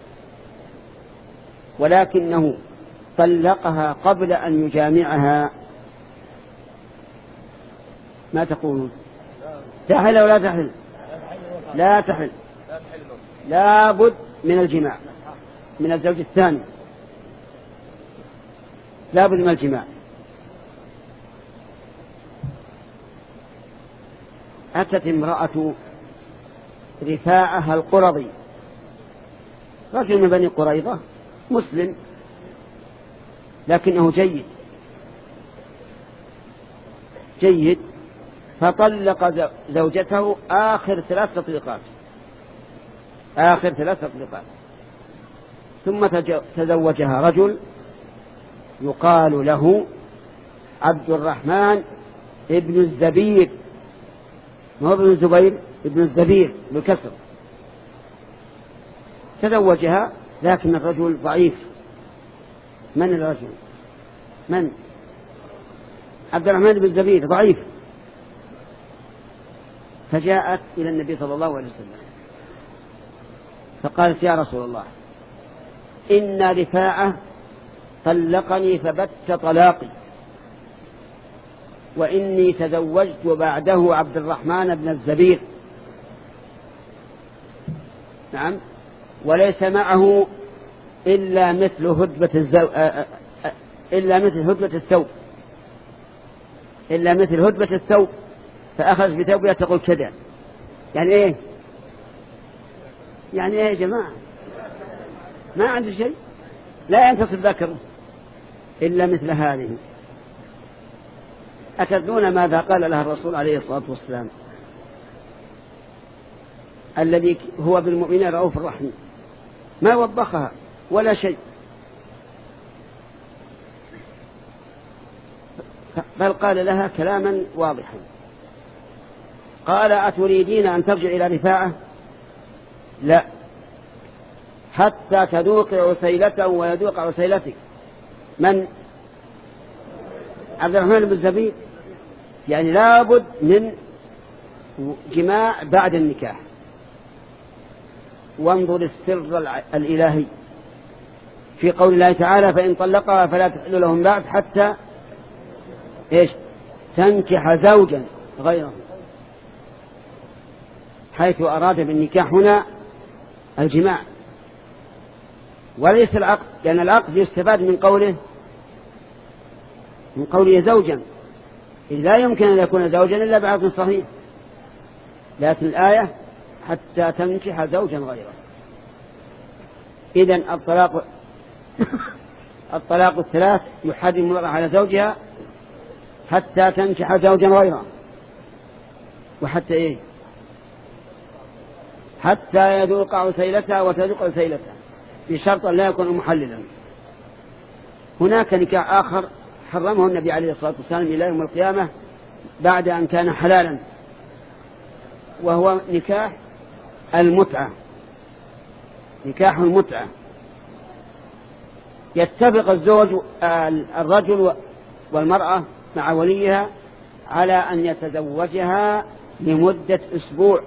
ولكنه طلقها قبل أن يجامعها، ما تقولون؟ تحل أو لا تحل؟ لا تحل. لا بد من الجماع من الزوج الثاني، لا بد من الجماع. أتت امرأة رفاعها القرظي، رجل من بني قريظة مسلم، لكنه جيد جيد فطلق زوجته آخر ثلاث تطليقات آخر ثلاث تطليقات ثم تزوجها رجل يقال له عبد الرحمن ابن الزبير، ما هو ابن الزبير، ابن الزبير بالكسر. تزوجها لكن الرجل ضعيف. من الرجل؟ من؟ عبد الرحمن بن الزبير ضعيف. فجاءت إلى النبي صلى الله عليه وسلم فقالت يا رسول الله إن رفاعة طلقني فبت طلاقي وإني تزوجت بعده عبد الرحمن بن الزبير، نعم، وليس معه إلا مثل هدبة الزو... إلا مثل هدبة الثوب إلا مثل هدبة الثوب فأخذ بثوبها تقول كذا. يعني إيه؟ يعني إيه يا جماعة؟ ما عنده شيء، لا ينتصر ذكره إلا مثل هذه. أتدرون ماذا قال لها الرسول عليه الصلاة والسلام الذي هو بالمؤمنين رؤوف رحيم؟ ما وبخها ولا شيء، بل قال لها كلاما واضحا. قال أتريدين أن ترجع إلى رفاعة؟ لا، حتى تذوق عسيلته ويذوق عسيلتك. من؟ عبد الرحمن بن الزبير. يعني لابد من جماع بعد النكاح. وانظر السر الإلهي في قول الله تعالى فإن طلقها فلا تحل لهم بعد حتى إيش؟ تنكح زوجا غيره، حيث أراد بالنكاح هنا الجماع وليس العقد، لأن العقد يستفاد من قوله من قوله زوجا، إذ لا يمكن أن يكون زوجا إلا بعقد صحيح. لكن الآية حتى تنكح زوجا غيره. إذن الطلاق الطلاق الثلاث يحرم المرأة على زوجها حتى تنكح زوجا غيره. وحتى إيه؟ حتى يذوق عسيلتها وتذوق عسيلتها، بشرط لا يكون محللا. هناك نكاح آخر حرمه النبي عليه الصلاة والسلام إلى يوم القيامة بعد أن كان حلالا، وهو نكاح المتعة. نكاح المتعة يتفق الزوج الرجل والمرأة مع وليها على أن يتزوجها لمدة أسبوع.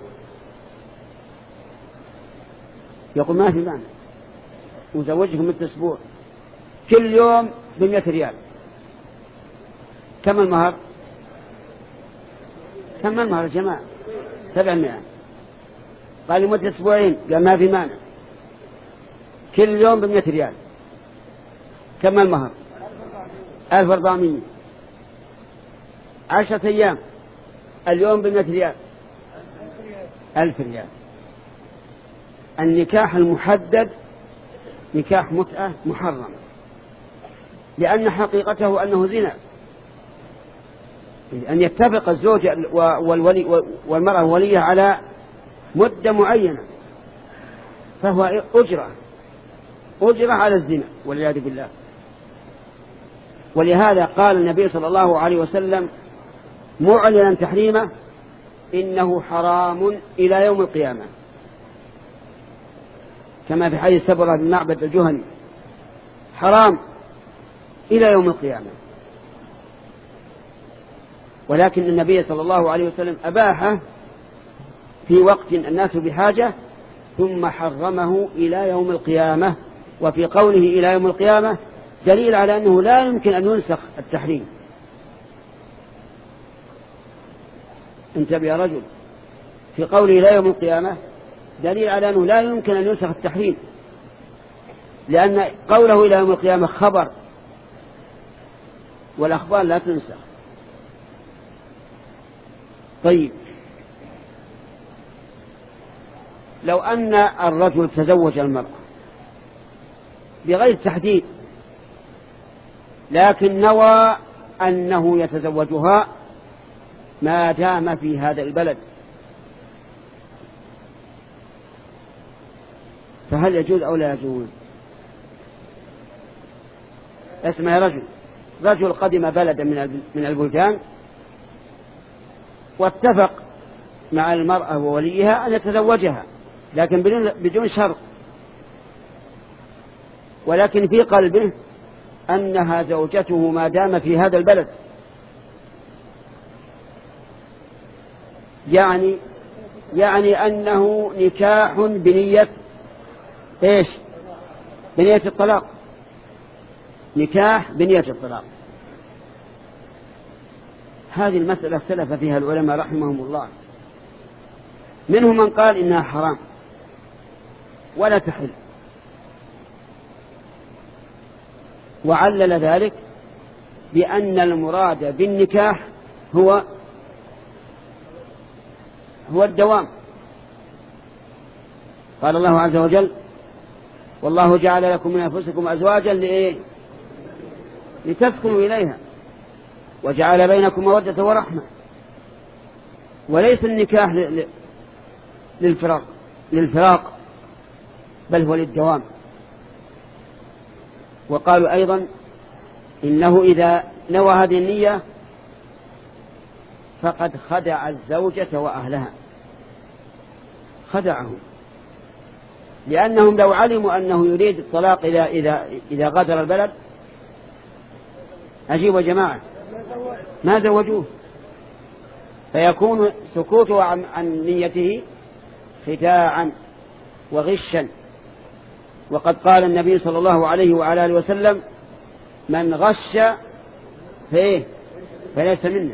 يقول ما في معنى وزوجكم مدة أسبوع، كل يوم بمئة ريال. كم المهر؟ كم المهر يا جماعة؟ سبعمائة. قال لمدة أسبوعين، قال ما في معنى، كل يوم بمئة ريال. كم المهر؟ ألف وأربعمائة. عشرة أيام، اليوم بمئة ريال، ألف ريال. النكاح المحدد نكاح متعة محرم، لأن حقيقته أنه زنا. أن يتفق الزوج والولي والمرأة ولية على مدة معينة فهو أجرة أجرة على الزنا والعياذ بالله. ولهذا قال النبي صلى الله عليه وسلم معلنا تحريمه إنه حرام إلى يوم القيامة، كما في حديث سبرة بن معبد الجهني، حرام إلى يوم القيامة. ولكن النبي صلى الله عليه وسلم أباحه في وقت الناس بحاجة ثم حرمه إلى يوم القيامة. وفي قوله إلى يوم القيامة دليل على أنه لا يمكن أن ينسخ التحريم. انتبه يا رجل، في قوله إلى يوم القيامة دليل على أنه لا يمكن أن ينسخ التحريم، لأن قوله إلى يوم القيامة خبر، والأخبار لا تنسخ. طيب، لو أن الرجل تزوج المرأة بغير تحديد لكن نوى أنه يتزوجها ما دام في هذا البلد، فهل يجوز أو لا يجوز؟ اسمع يا رجل، رجل قدم بلدا من البلدان واتفق مع المرأة ووليها أن يتزوجها، لكن بدون شرط، ولكن في قلبه أنها زوجته ما دام في هذا البلد، يعني يعني أنه نكاح بنية إيش؟ بنية الطلاق، نكاح بنية الطلاق. هذه المسألة اختلف فيها العلماء رحمهم الله، منهم من قال إنها حرام ولا تحل، وعلل ذلك بأن المراد بالنكاح هو هو الدوام. قال الله عز وجل: والله جعل لكم من أنفسكم أزواجا لإيه؟ لتسكنوا إليها وجعل بينكم مودة ورحمة. وليس النكاح للفراق للفراق بل هو للدوام. وقالوا أيضا إنه إذا نوى هذه النية فقد خدع الزوجة وأهلها، خدعهم، لأنهم لو علموا أنه يريد الطلاق إذا, إذا, إذا غادر البلد، أجيبوا جماعة، ما زوجوه، فيكون سكوته عن, عن نيته خداعا وغشا. وقد قال النبي صلى الله عليه وعلى آله وسلم: من غش فيه فليس منا.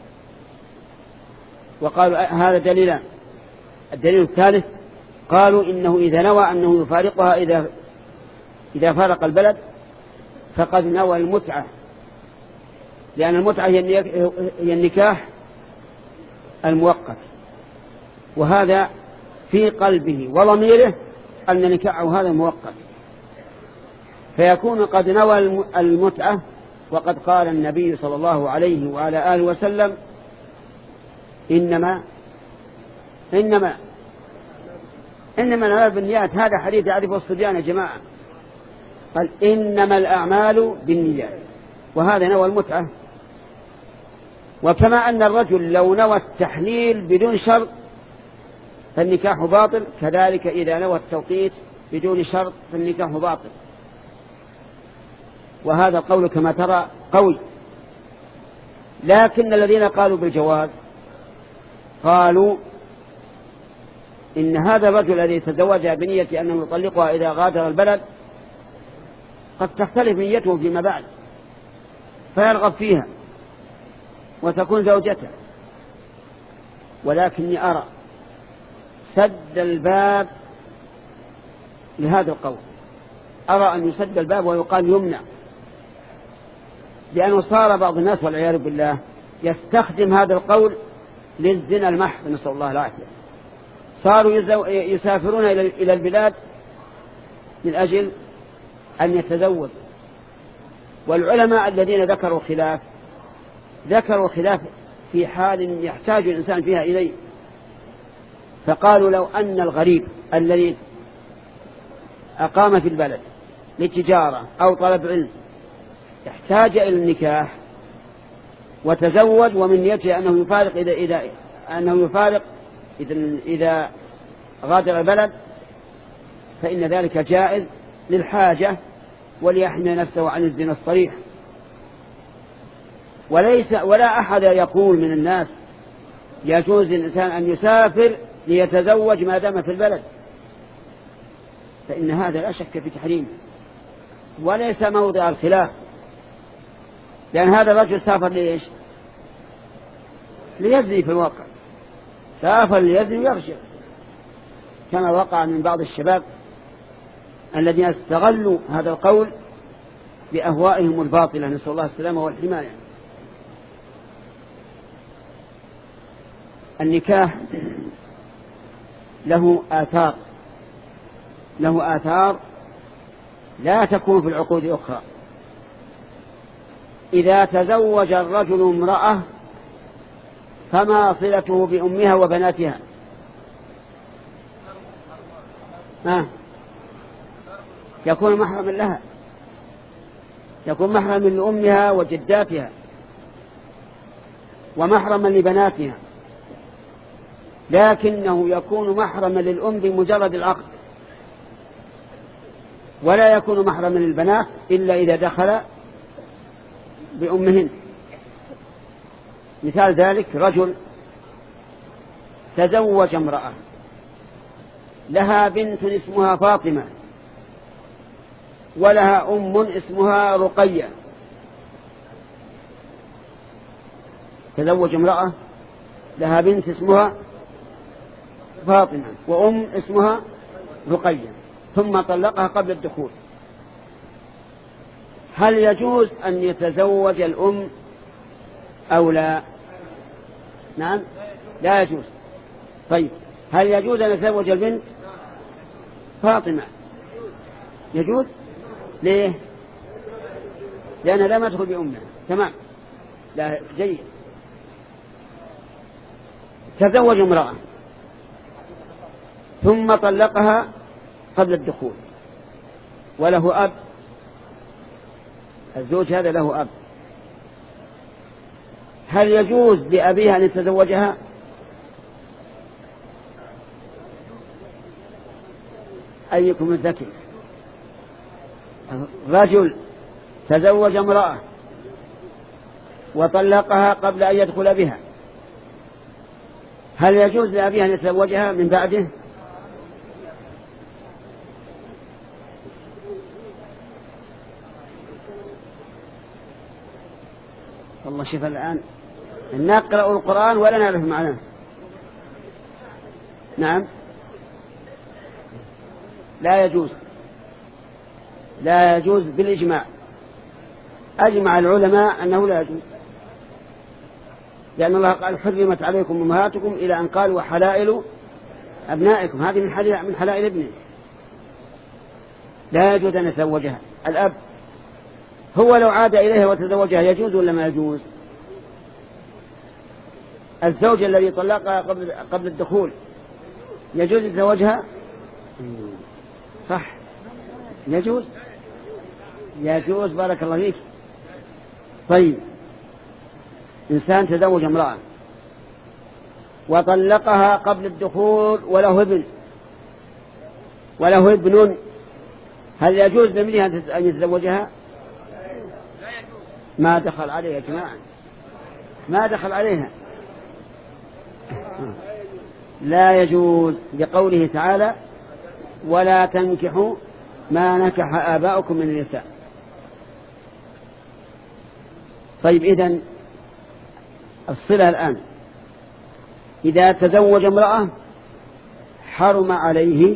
وقالوا هذا دليلان. الدليل الثالث قالوا إنه إذا نوى أنه يفارقها إذا إذا فارق البلد فقد نوى المتعة، لأن المتعة هي النكاح المؤقت، وهذا في قلبه وضميره أن نكاحه هذا مؤقت، فيكون قد نوى المتعة. وقد قال النبي صلى الله عليه وعلى آله وسلم: إنما إنما إنما الأعمال بالنيات. هذا حديث يعرفه الصبيان يا جماعة. قال: إنما الأعمال بالنيات، وهذا نوى المتعة. وكما أن الرجل لو نوى التحليل بدون شرط فالنكاح باطل، كذلك إذا نوى التوقيت بدون شرط فالنكاح باطل. وهذا القول كما ترى قوي. لكن الذين قالوا بالجواز قالوا إن هذا الرجل الذي تزوجها بنية أنه يطلقها إذا غادر البلد قد تختلف نيته فيما بعد فيرغب فيها وتكون زوجته. ولكني أرى سد الباب لهذا القول، أرى أن يسد الباب ويقال يمنع، لأنه صار بعض الناس والعياذ بالله يستخدم هذا القول للزنا المحض، نسأل الله العافية. صاروا يسافرون إلى البلاد من أجل أن يتزوج. والعلماء الذين ذكروا خلاف ذكروا خلاف في حال يحتاج الإنسان فيها إليه، فقالوا لو أن الغريب الذي أقام في البلد للتجارة أو طلب علم احتاج إلى النكاح وتزوج ومن نيته أنه يفارق إذا إذا أنه يفارق إذا إذا غادر البلد، فإن ذلك جائز للحاجة وليحمي نفسه عن الزنا الصريح. وليس ولا أحد يقول من الناس يجوز للإنسان أن يسافر ليتزوج ما دام في البلد، فإن هذا لا شك في تحريمه وليس موضع الخلاف، لأن هذا الرجل سافر ليش؟ ليزني في الواقع، سافر ليزني ويرجع، كما وقع من بعض الشباب الذين استغلوا هذا القول بأهوائهم الباطلة، نسأل الله السلامة والحماية. النكاح له آثار له آثار لا تكون في العقود الأخرى، إذا تزوج الرجل امرأة فما صلته بأمها وبناتها؟ ها؟ يكون محرما لها، يكون محرما لأمها وجداتها ومحرما لبناتها، لكنه يكون محرما للأم بمجرد العقد، ولا يكون محرما للبنات إلا إذا دخل بأمهن. مثال ذلك رجل تزوج امرأة لها بنت اسمها فاطمة ولها أم اسمها رقية. تزوج امرأة لها بنت اسمها فاطمة وأم اسمها رقية ثم طلقها قبل الدخول، هل يجوز أن يتزوج الأم أو لا؟ نعم لا يجوز. طيب هل يجوز أن يتزوج البنت فاطمة؟ يجوز. ليه؟ لأنها لا تدخل بأمها. تمام، لا جيد. تزوج امرأة ثم طلقها قبل الدخول وله أب، الزوج هذا له أب، هل يجوز لأبيها أن يتزوجها؟ أيكم الذكي؟ رجل تزوج امرأة وطلقها قبل أن يدخل بها، هل يجوز لأبيها أن يتزوجها من بعده؟ والله شوف الآن نقرأ القرآن ولا نعرف معناه. نعم لا يجوز، لا يجوز بالإجماع، أجمع العلماء أنه لا يجوز، لأن الله قال حرمت عليكم أمهاتكم إلى أن قال وحلائل أبنائكم، هذه من حلائل من حلائل ابنه، لا يجوز أن يتزوجها. الأب هو لو عاد إليها وتزوجها يجوز ولا ما يجوز؟ الزوج الذي طلقها قبل قبل الدخول يجوز يتزوجها؟ صح يجوز، يجوز. بارك الله فيك. طيب إنسان تزوج امرأة وطلقها قبل الدخول وله ابن وله ابن هل يجوز لابنها أن يتزوجها؟ ما دخل عليها يا جماعة، ما دخل عليها، لا يجوز، لقوله تعالى ولا تنكحوا ما نكح آباؤكم من النساء. طيب إذن الصلة الآن، إذا تزوج امرأة حرم عليه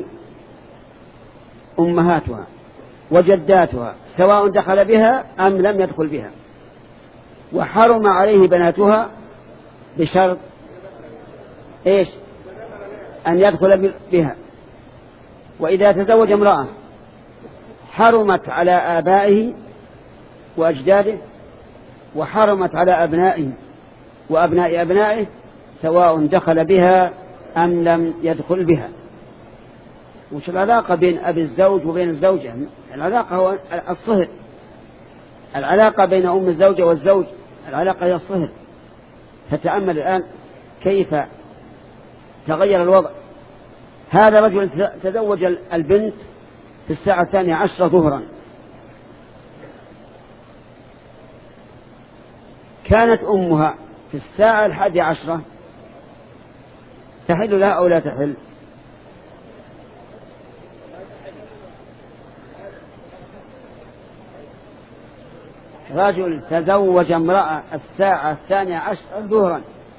أمهاتها وجداتها سواء دخل بها أم لم يدخل بها، وحرم عليه بناتها بشرط إيش؟ أن يدخل بها. وإذا تزوج امرأة حرمت على آبائه وأجداده وحرمت على أبنائه وأبناء أبنائه سواء دخل بها أم لم يدخل بها. وش العلاقة بين أبي الزوج وبين الزوجة؟ العلاقة هو الصهر، العلاقة بين أم الزوجة والزوج العلاقة هي الصهر. فتأمل الآن كيف تغير الوضع. هذا رجل تزوج البنت في الساعة الثانية عشرة ظهرا، كانت أمها في الساعة الحادية عشرة، تحل لها أو لا تحل؟ رجل تزوج امرأة الساعة الثانية عشرة ظهرا،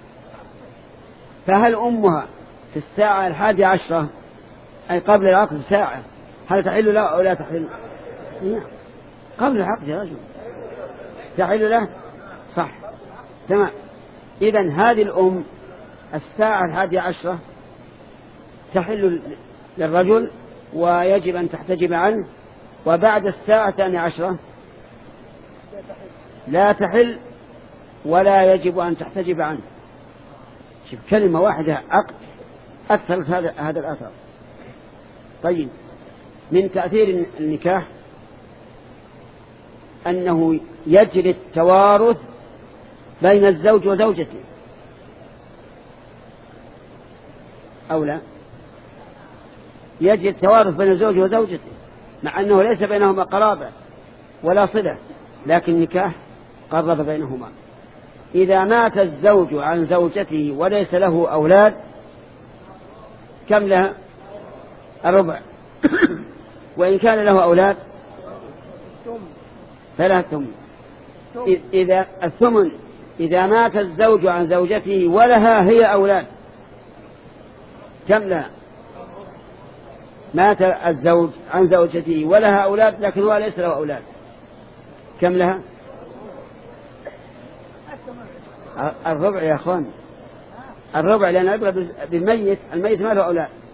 فهل أمها في الساعة الحادية عشرة أي قبل العقد ساعة هل تحل له أو لا تحل؟ قبل العقد يا رجل تحل له، صح تمام. إذن هذه الأم الساعة الحادية عشرة تحل للرجل ويجب أن تحتجب عنه، وبعد الساعة الثانية عشرة لا تحل ولا يجب أن تحتجب عنه. شوف كلمة واحدة عقد أكثر هذا هذا الأثر. طيب، من تأثير النكاح أنه يجري التوارث بين الزوج وزوجته أو لا؟ يجري التوارث بين الزوج وزوجته مع أنه ليس بينهما قرابة ولا صلة، لكن النكاح قرب بينهما. إذا مات الزوج عن زوجته وليس له أولاد كم لها؟ الربع. وإن كان له أولاد فلا ثمن. إذا الثمن إذا مات الزوج عن زوجته ولها هي أولاد كم لها؟ مات الزوج عن زوجته ولها أولاد لكن هو ليس له أولاد كم لها؟ الربع يا أخوان، الربع، لأن أبغى بالميت، الميت ما له أولاد.